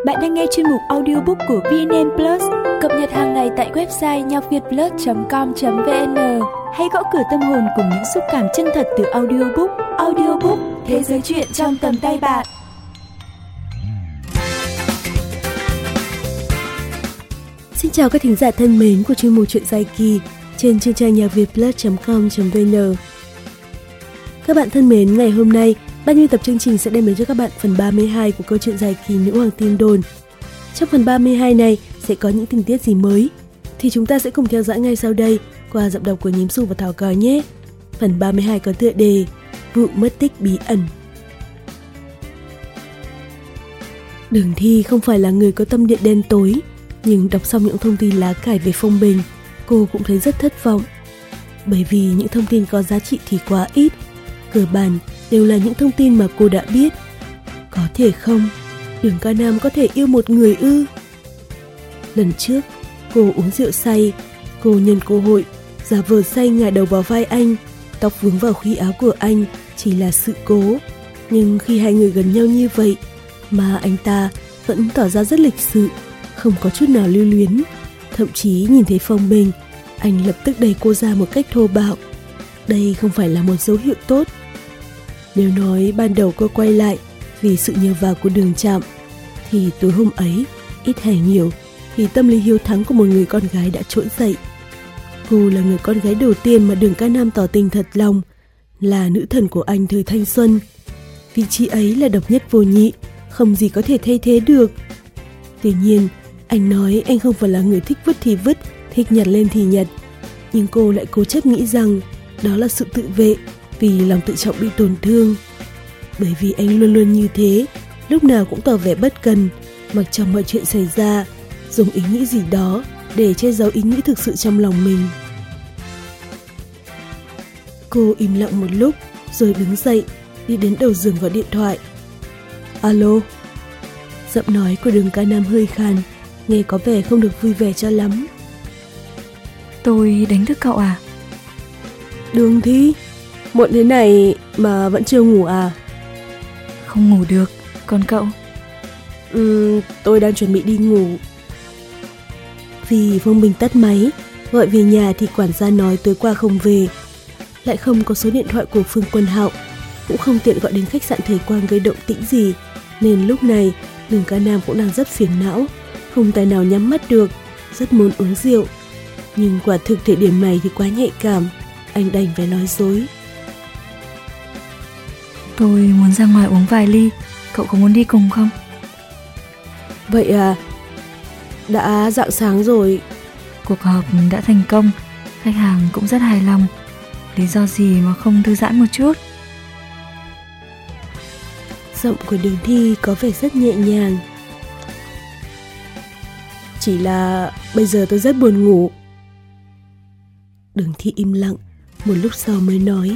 Bạn đang nghe chuyên mục audiobook của VNN Plus, cập nhật hàng ngày tại website nhocvietplus.com.vn. Hãy gõ cửa tâm hồn cùng những xúc cảm chân thật từ audiobook. Audiobook, thế giới truyện trong tầm tay bạn. Xin chào các thính giả thân mến của chuyên mục Chuyện dài kỳ trên chương trình nhocvietplus.com.vn. Các bạn thân mến, ngày hôm nay ban biên tập chương trình sẽ đem đến cho các bạn phần 32 của câu chuyện dài kỳ Nữ Hoàng Tin Đồn. Trong phần 32 này sẽ có những tình tiết gì mới thì chúng ta sẽ cùng theo dõi ngay sau đây qua giọng đọc của Nhím Xù và Thảo Cò nhé. Phần 32 có tựa đề Vụ mất tích bí ẩn. Đường Thi không phải là người có tâm địa đen tối, nhưng đọc xong những thông tin lá cải về Phong Bình, cô cũng thấy rất thất vọng. Bởi vì những thông tin có giá trị thì quá ít, cơ bản đều là những thông tin mà cô đã biết. Có thể không? Đường Ca Nam có thể yêu một người ư? Lần trước, cô uống rượu say, cô nhân cơ hội giả vờ say ngả đầu vào vai anh, tóc vướng vào khuy áo của anh chỉ là sự cố. Nhưng khi hai người gần nhau như vậy mà anh ta vẫn tỏ ra rất lịch sự, không có chút nào lưu luyến. Thậm chí nhìn thấy Phong Bình, anh lập tức đẩy cô ra một cách thô bạo. Đây không phải là một dấu hiệu tốt. Nếu nói ban đầu cô quay lại vì sự nhờ vào của Đường Trạm, thì tối hôm ấy, ít hay nhiều, thì tâm lý hiếu thắng của một người con gái đã trỗi dậy. Cô là người con gái đầu tiên mà Đường Ca Nam tỏ tình thật lòng, là nữ thần của anh thời thanh xuân. Vị trí ấy là độc nhất vô nhị, không gì có thể thay thế được. Tuy nhiên, anh nói anh không phải là người thích vứt thì vứt, thích nhặt lên thì nhặt. Nhưng cô lại cố chấp nghĩ rằng đó là sự tự vệ, vì lòng tự trọng bị tổn thương. Bởi vì anh luôn luôn như thế, lúc nào cũng tỏ vẻ bất cần, mặc cho mọi chuyện xảy ra, dùng ý nghĩ gì đó để che giấu ý nghĩ thực sự trong lòng mình. Cô im lặng một lúc, rồi đứng dậy, đi đến đầu giường gọi điện thoại. Alo? Giọng nói của Đường Ca Nam hơi khàn, nghe có vẻ không được vui vẻ cho lắm. Tôi đánh thức cậu à? Đường Thi, muộn thế này mà vẫn chưa ngủ à? Không ngủ được, còn cậu? Tôi đang chuẩn bị đi ngủ. Vì Phong Bình tắt máy, gọi về nhà thì quản gia nói tối qua không về. Lại không có số điện thoại của Phương Quân Hạo, cũng không tiện gọi đến khách sạn Thời Quang gây động tĩnh gì, nên lúc này Đường Ca Nam cũng đang rất phiền não, không tài nào nhắm mắt được, rất muốn uống rượu. Nhưng quả thực thời điểm này thì quá nhạy cảm, anh đành phải nói dối. Tôi muốn ra ngoài uống vài ly, cậu có muốn đi cùng không? Vậy à? Đã rạng sáng rồi. Cuộc họp đã thành công, khách hàng cũng rất hài lòng. Lý do gì mà không thư giãn một chút? Giọng của Đường Thi có vẻ rất nhẹ nhàng. Chỉ là bây giờ tôi rất buồn ngủ. Đường Thi im lặng, một lúc sau mới nói.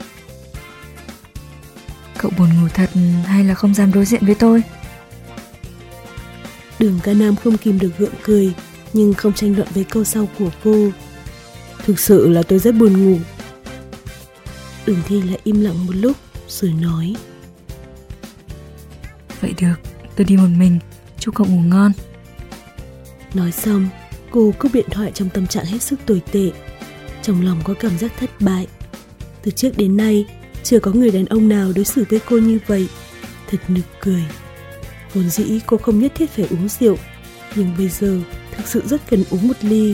Cậu buồn ngủ thật hay là không dám đối diện với tôi? Đường Ca Nam không kìm được gượng cười, nhưng không tranh luận với câu sau của cô. Thực sự là tôi rất buồn ngủ. Đường Thi lại im lặng một lúc rồi nói. Vậy được, tôi đi một mình, chúc cậu ngủ ngon. Nói xong, cô cúp điện thoại trong tâm trạng hết sức tồi tệ. Trong lòng có cảm giác thất bại. Từ trước đến nay, chưa có người đàn ông nào đối xử với cô như vậy. Thật nực cười. Vốn dĩ cô không nhất thiết phải uống rượu, nhưng bây giờ thực sự rất cần uống một ly.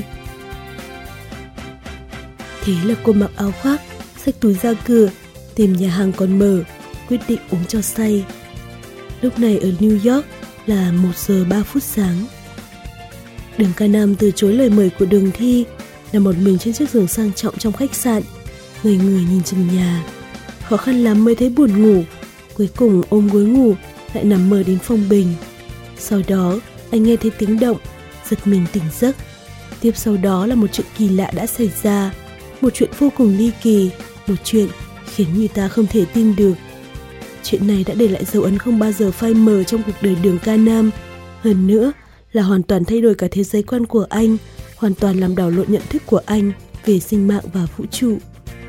Thế là cô mặc áo khoác, xách túi ra cửa, tìm nhà hàng còn mở, quyết định uống cho say. Lúc này ở New York là 1 giờ 3 phút sáng. Đường Ca Nam từ chối lời mời của Đường Thi, nằm một mình trên chiếc giường sang trọng trong khách sạn, người nhìn trần nhà. Khó khăn lắm mới thấy buồn ngủ, cuối cùng ôm gối ngủ, lại nằm mơ đến Phong Bình. Sau đó anh nghe thấy tiếng động, giật mình tỉnh giấc. Tiếp sau đó là một chuyện kỳ lạ đã xảy ra, một chuyện vô cùng ly kỳ, một chuyện khiến người ta không thể tin được. Chuyện này đã để lại dấu ấn không bao giờ phai mờ trong cuộc đời Đường Ca Nam. Hơn nữa là hoàn toàn thay đổi cả thế giới quan của anh, hoàn toàn làm đảo lộn nhận thức của anh về sinh mạng và vũ trụ.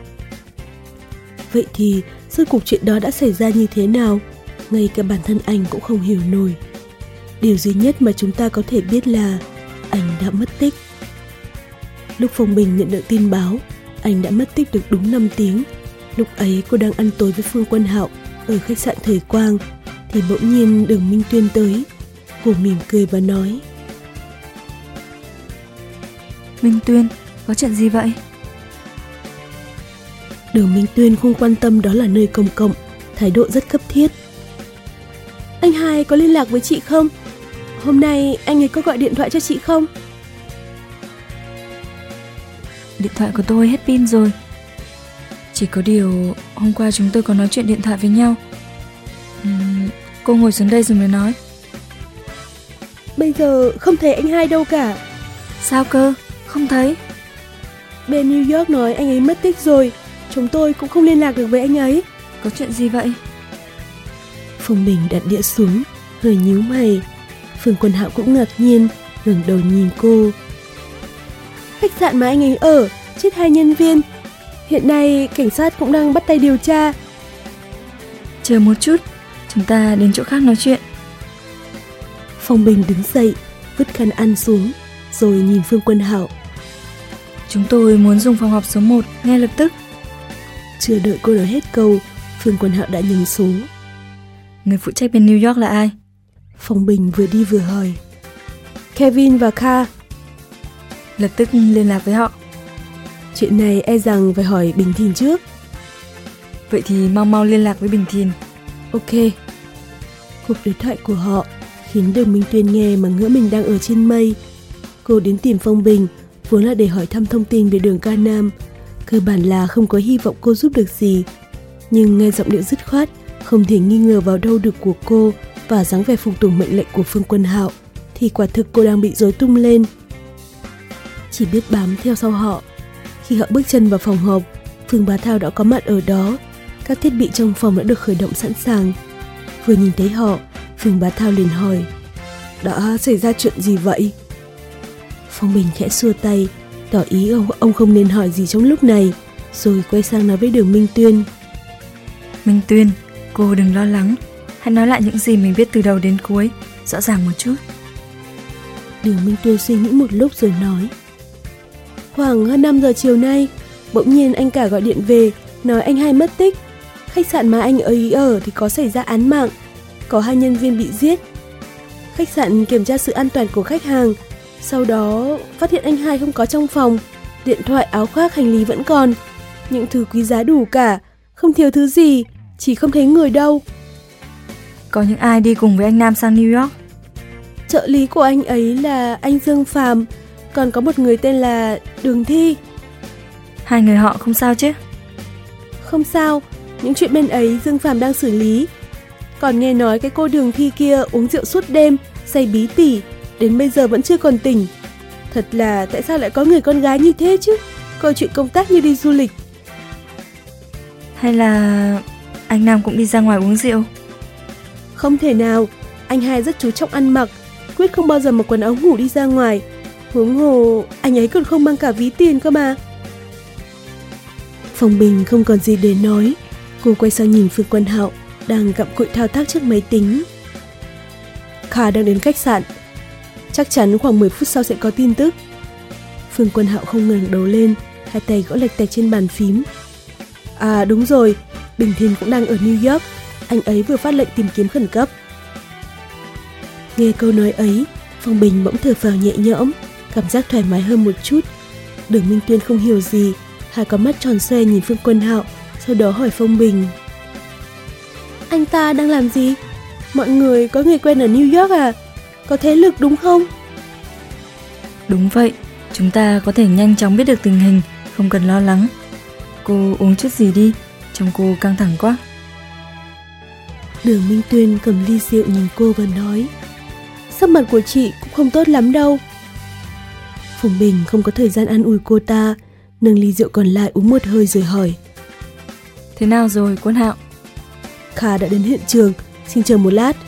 Vậy thì rốt cuộc chuyện đó đã xảy ra như thế nào? Ngay cả bản thân anh cũng không hiểu nổi. Điều duy nhất mà chúng ta có thể biết là anh đã mất tích. Lúc Phong Bình nhận được tin báo anh đã mất tích được đúng 5 tiếng, lúc ấy cô đang ăn tối với Phương Quân Hạo ở khách sạn Thời Quang, thì bỗng nhiên Đường Minh Tuyên tới. Cô mỉm cười và nói: Minh Tuyên, có chuyện gì vậy? Đường Minh Tuyên không quan tâm đó là nơi công cộng, thái độ rất cấp thiết. Anh hai có liên lạc với chị không? Hôm nay anh ấy có gọi điện thoại cho chị không? Điện thoại của tôi hết pin rồi. Chỉ có điều hôm qua chúng tôi có nói chuyện điện thoại với nhau. Cô ngồi xuống đây rồi mới nói. Bây giờ không thấy anh hai đâu cả. Sao cơ? Không thấy. Bên New York nói anh ấy mất tích rồi. Chúng tôi cũng không liên lạc được với anh ấy. Có chuyện gì vậy? Phong Bình đặt đĩa xuống, hơi nhíu mày. Phương Quân Hạo cũng ngạc nhiên, ngẩng đầu nhìn cô. Khách sạn mà anh ấy ở, chết 2 nhân viên. Hiện nay cảnh sát cũng đang bắt tay điều tra. Chờ một chút, chúng ta đến chỗ khác nói chuyện. Phong Bình đứng dậy, vứt khăn ăn xuống, rồi nhìn Phương Quân Hạo. Chúng tôi muốn dùng phòng họp số 1 ngay lập tức. Chưa đợi cô nói hết câu, Phương Quân Hạo đã nhấn số. Người phụ trách bên New York là ai? Phong Bình vừa đi vừa hỏi. Kevin và Kha. Lập tức liên lạc với họ. Chuyện này e rằng phải hỏi Bình Thìn trước. Vậy thì mau liên lạc với Bình Thìn. Ok. Cuộc đối thoại của họ khiến Đường Minh Tuyên nghe mà ngỡ mình đang ở trên mây. Cô đến tìm Phong Bình vốn là để hỏi thăm thông tin về Đường Ca Nam. Cơ bản là không có hy vọng cô giúp được gì. Nhưng nghe giọng điệu dứt khoát, không thể nghi ngờ vào đâu được của cô và dáng vẻ phục tùng mệnh lệnh của Phương Quân Hạo, thì quả thực cô đang bị rối tung lên. Chỉ biết bám theo sau họ. Khi họ bước chân vào phòng họp, Phương Bá Thao đã có mặt ở đó. Các thiết bị trong phòng đã được khởi động sẵn sàng. Vừa nhìn thấy họ, Phương Bá Thao liền hỏi: đã xảy ra chuyện gì vậy? Phong Bình khẽ xua tay, tỏ ý ông không nên hỏi gì trong lúc này, rồi quay sang nói với Đường Minh Tuyên: Minh Tuyên, cô đừng lo lắng. Hãy nói lại những gì mình biết từ đầu đến cuối, rõ ràng một chút. Đường Minh Tuyên suy nghĩ một lúc rồi nói: khoảng hơn 5 giờ chiều nay, bỗng nhiên anh cả gọi điện về, nói anh hai mất tích. Khách sạn mà anh ấy ở thì có xảy ra án mạng, có 2 nhân viên bị giết. Khách sạn kiểm tra sự an toàn của khách hàng, sau đó phát hiện anh hai không có trong phòng. Điện thoại, áo khoác, hành lý vẫn còn, những thứ quý giá đủ cả, không thiếu thứ gì, chỉ không thấy người đâu. Có những ai đi cùng với anh Nam sang New York? Trợ lý của anh ấy là anh Dương Phàm, còn có một người tên là Đường Thi. 2 người họ không sao chứ? Không sao, những chuyện bên ấy Dương Phàm đang xử lý. Còn nghe nói cái cô Đường Thi kia uống rượu suốt đêm, say bí tỉ, đến bây giờ vẫn chưa còn tỉnh. Thật là tại sao lại có người con gái như thế chứ? Coi chuyện công tác như đi du lịch. Hay là anh Nam cũng đi ra ngoài uống rượu? Không thể nào, anh hai rất chú trọng ăn mặc, quyết không bao giờ mặc quần áo ngủ đi ra ngoài. Huống hồ anh ấy còn không mang cả ví tiền cơ mà. Phong Bình không còn gì để nói. Cô quay sang nhìn Phương Quân Hạo đang gặm cụi thao tác trước máy tính. Kha đang đến khách sạn, chắc chắn khoảng 10 phút sau sẽ có tin tức. Phương Quân Hạo không ngẩng đầu lên, hai tay gõ lạch tạch trên bàn phím. À đúng rồi, Bình Thìn cũng đang ở New York, anh ấy vừa phát lệnh tìm kiếm khẩn cấp. Nghe câu nói ấy, Phong Bình bỗng thở phào nhẹ nhõm, cảm giác thoải mái hơn một chút. Đường Minh Tuyên không hiểu gì, hai con mắt tròn xoe nhìn Phương Quân Hạo, sau đó hỏi Phong Bình: anh ta đang làm gì? Mọi người có người quen ở New York à? Có thế lực đúng không? Đúng vậy, chúng ta có thể nhanh chóng biết được tình hình, không cần lo lắng. Cô uống chút gì đi, trông cô căng thẳng quá. Đường Minh Tuyên cầm ly rượu nhìn cô và nói: sắc mặt của chị cũng không tốt lắm đâu. Phong Bình không có thời gian an ủi cô ta, nâng ly rượu còn lại uống một hơi rồi hỏi: thế nào rồi Quân Hạo? Kha đã đến hiện trường, xin chờ một lát.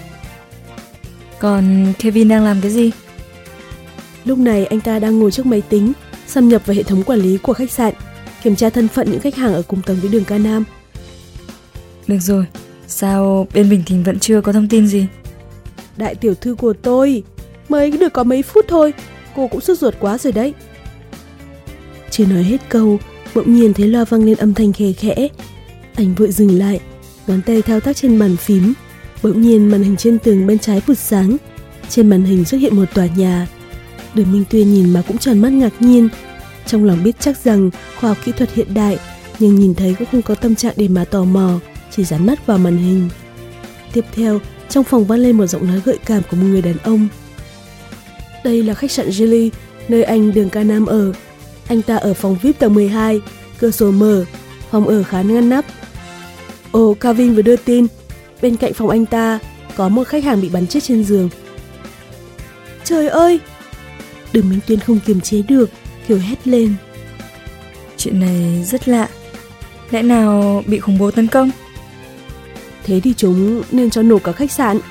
Còn Kevin đang làm cái gì? Lúc này anh ta đang ngồi trước máy tính, xâm nhập vào hệ thống quản lý của khách sạn, kiểm tra thân phận những khách hàng ở cùng tầng với Đường Ca Nam. Được rồi, sao bên Bình Thìn vẫn chưa có thông tin gì? Đại tiểu thư của tôi, mới được có mấy phút thôi, cô cũng sốt ruột quá rồi đấy. Chưa nói hết câu, bỗng nhiên thấy loa vang lên âm thanh khe khẽ. Anh vội dừng lại, ngón tay thao tác trên bàn phím. Bỗng nhiên màn hình trên tường bên trái vụt sáng. Trên màn hình xuất hiện một tòa nhà. Đường Minh Tuyên nhìn mà cũng tròn mắt ngạc nhiên. Trong lòng biết chắc rằng khoa học kỹ thuật hiện đại, nhưng nhìn thấy cũng không có tâm trạng để mà tò mò, chỉ dán mắt vào màn hình. Tiếp theo, trong phòng vang lên một giọng nói gợi cảm của một người đàn ông. Đây là khách sạn Gilly, nơi anh Đường Ca Nam ở. Anh ta ở phòng VIP tầng 12, cửa sổ mở, phòng ở khá ngăn nắp. Ồ, Calvin vừa đưa tin, bên cạnh phòng anh ta có một khách hàng bị bắn chết trên giường. Trời ơi! Đường Minh Tuyên không kiềm chế được, kêu hét lên. Chuyện này rất lạ. Lẽ nào bị khủng bố tấn công? Thế thì chúng nên cho nổ cả khách sạn.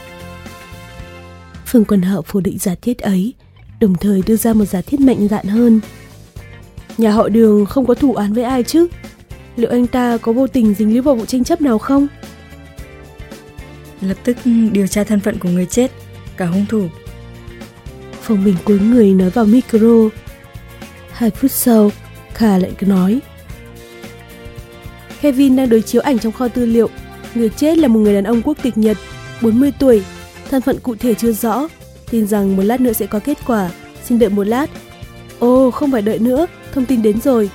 Phương Quân Hạo phủ định giả thiết ấy, đồng thời đưa ra một giả thiết mạnh dạn hơn. Nhà họ Đường không có thù oán với ai chứ? Liệu anh ta có vô tình dính líu vào vụ tranh chấp nào không? Lập tức điều tra thân phận của người chết, cả hung thủ. Phong Bình cúi người nói vào micro. 2 phút sau, Kha lại nói. Kevin đang đối chiếu ảnh trong kho tư liệu. Người chết là một người đàn ông quốc tịch Nhật, 40 tuổi. Thân phận cụ thể chưa rõ. Tin rằng một lát nữa sẽ có kết quả. Xin đợi một lát. Ồ, không phải đợi nữa, thông tin đến rồi.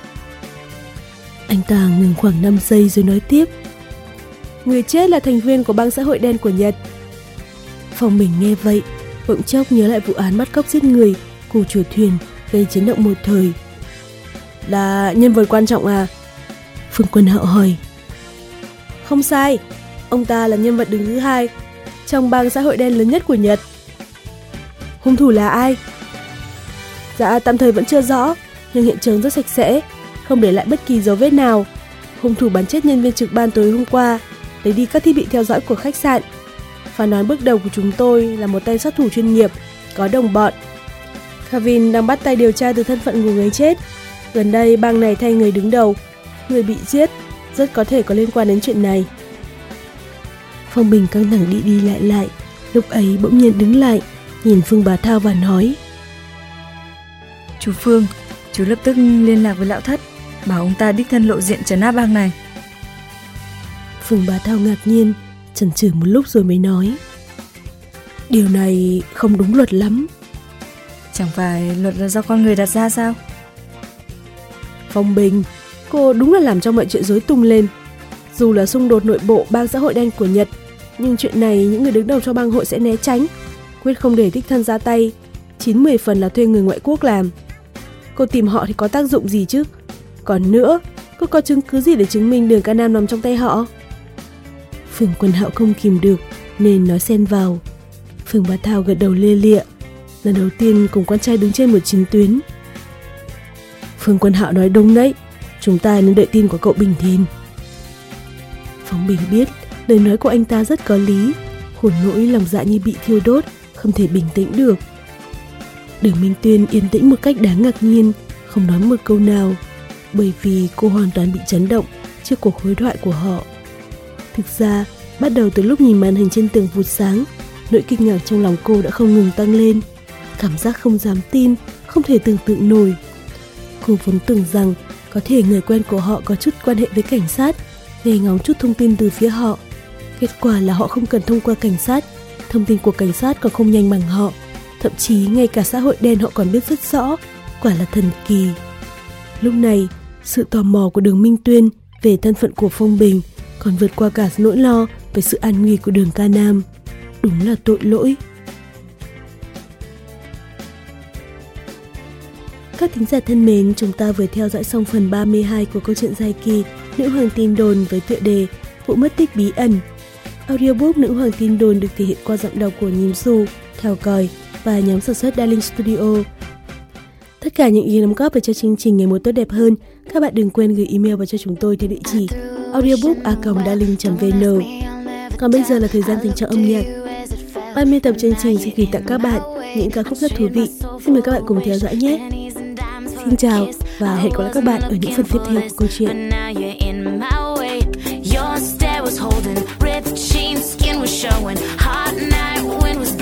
Anh ta ngừng khoảng 5 giây rồi nói tiếp. Người chết là thành viên của bang xã hội đen của Nhật. Phong Bình nghe vậy, bỗng chốc nhớ lại vụ án bắt cóc giết người, cù chùa thuyền, gây chấn động một thời. Là nhân vật quan trọng à? Phương Quân Hạo hỏi. Không sai, ông ta là nhân vật đứng thứ 2 trong bang xã hội đen lớn nhất của Nhật. Hung thủ là ai? Dạ, tạm thời vẫn chưa rõ, nhưng hiện trường rất sạch sẽ, không để lại bất kỳ dấu vết nào. Hung thủ bắn chết nhân viên trực ban tối hôm qua, lấy đi các thiết bị theo dõi của khách sạn. Phán đoán bước đầu của chúng tôi là một tay sát thủ chuyên nghiệp, có đồng bọn. Kevin đang bắt tay điều tra từ thân phận của người chết. Gần đây bang này thay người đứng đầu, người bị giết rất có thể có liên quan đến chuyện này. Phong Bình căng thẳng đi đi lại, lúc ấy bỗng nhiên đứng lại, nhìn Phương Bá Thao và nói. Chú Phương, chú lập tức liên lạc với lão thất, bảo ông ta đích thân lộ diện trấn áp bang này. Phương Bá Thao ngạc nhiên, chần chừ một lúc rồi mới nói. Điều này không đúng luật lắm. Chẳng phải luật là do con người đặt ra sao? Phong Bình, cô đúng là làm cho mọi chuyện rối tung lên. Dù là xung đột nội bộ bang xã hội đen của Nhật, nhưng chuyện này những người đứng đầu cho bang hội sẽ né tránh, quyết không để đích thân ra tay. 9-10 phần là thuê người ngoại quốc làm. Cô tìm họ thì có tác dụng gì chứ? Còn nữa, cô có chứng cứ gì để chứng minh Đường Ca Nam nằm trong tay họ? Phương Quân Hạo không kìm được nên nói xen vào. Phương Bá Thao gật đầu lia lịa, lần đầu tiên cùng con trai đứng trên một chiến tuyến. Phương Quân Hạo nói đúng đấy, chúng ta nên đợi tin của cậu Bình Thiên. Phong Bình biết lời nói của anh ta rất có lý, khổ nỗi lòng dạ như bị thiêu đốt, không thể bình tĩnh được. Đường Minh Tuyên yên tĩnh một cách đáng ngạc nhiên, không nói một câu nào, bởi vì cô hoàn toàn bị chấn động trước cuộc đối thoại của họ. Thực ra, bắt đầu từ lúc nhìn màn hình trên tường vụt sáng, nỗi kinh ngạc trong lòng cô đã không ngừng tăng lên. Cảm giác không dám tin, không thể tưởng tượng nổi. Cô vốn tưởng rằng có thể người quen của họ có chút quan hệ với cảnh sát, nghe ngóng chút thông tin từ phía họ. Kết quả là họ không cần thông qua cảnh sát, thông tin của cảnh sát còn không nhanh bằng họ. Thậm chí ngay cả xã hội đen họ còn biết rất rõ, quả là thần kỳ. Lúc này, sự tò mò của Đường Minh Tuyên về thân phận của Phong Bình còn vượt qua cả nỗi lo về sự an nguy của Đường Ca Nam. Đúng là tội lỗi. Các thính giả thân mến, chúng ta vừa theo dõi xong phần 32 của câu chuyện dài kỳ Nữ Hoàng Tin Đồn với tựa đề Vụ mất tích bí ẩn. Audiobook Nữ Hoàng Tin Đồn được thể hiện qua giọng đọc của Nhím Xù, Thảo Còi và nhóm sản xuất Darling Studio. Tất cả những ý đóng góp để cho chương trình ngày một tốt đẹp hơn, các bạn đừng quên gửi email vào cho chúng tôi theo địa chỉ audiobook@darling.vn. Còn bây giờ là thời gian dành cho âm nhạc. Ban biên tập chương trình xin gửi tặng các bạn những ca khúc rất thú vị. Xin mời các bạn cùng theo dõi nhé. Xin chào và hẹn gặp lại các bạn ở những phần tiếp theo của câu chuyện. Your stare was holding, ripped jeans, skin was showing. Hot night, wind was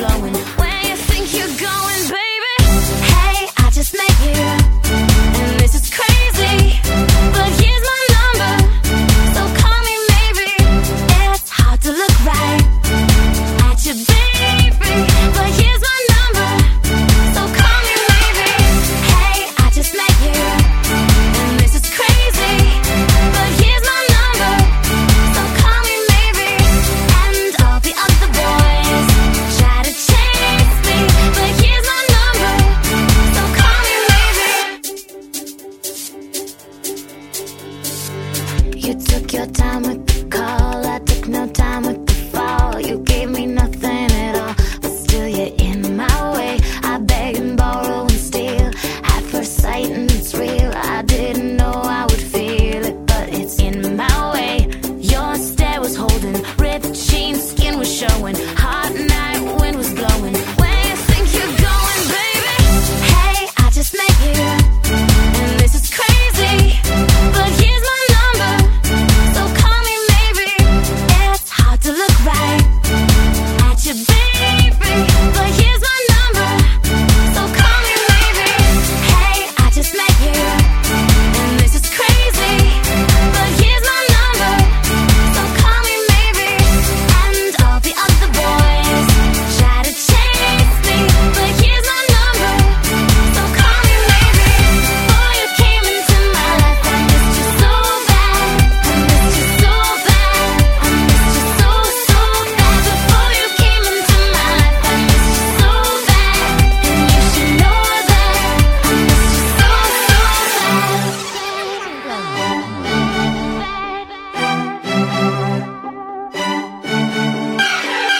You took your time with the call, I took no time with the fall. You gave me nothing at all, but still you're in my way. I beg and borrow and steal at first sight, and it's real. I didn't know I would feel it, but it's in my way. Your stare was holding, ripped jeans, skin was showing. Hot night, wind was blowing. Where you think you're going, baby? Hey, I just met you, and this is crazy, but here's my number, so call me maybe. It's hard to look right at you, baby, but here's my number, so call me maybe. Hey, I just met you, and this is crazy, but here's my number, so call me maybe. And all the other boys try to chase me, but here's my number, so call me maybe. Before you came into my life, I missed you so bad. I missed you so bad. I missed you so, so bad. Before you came into my life, I missed you so bad. And you should know that I missed you so,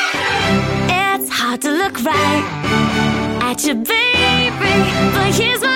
so bad. It's hard to look right at you, baby, but here's my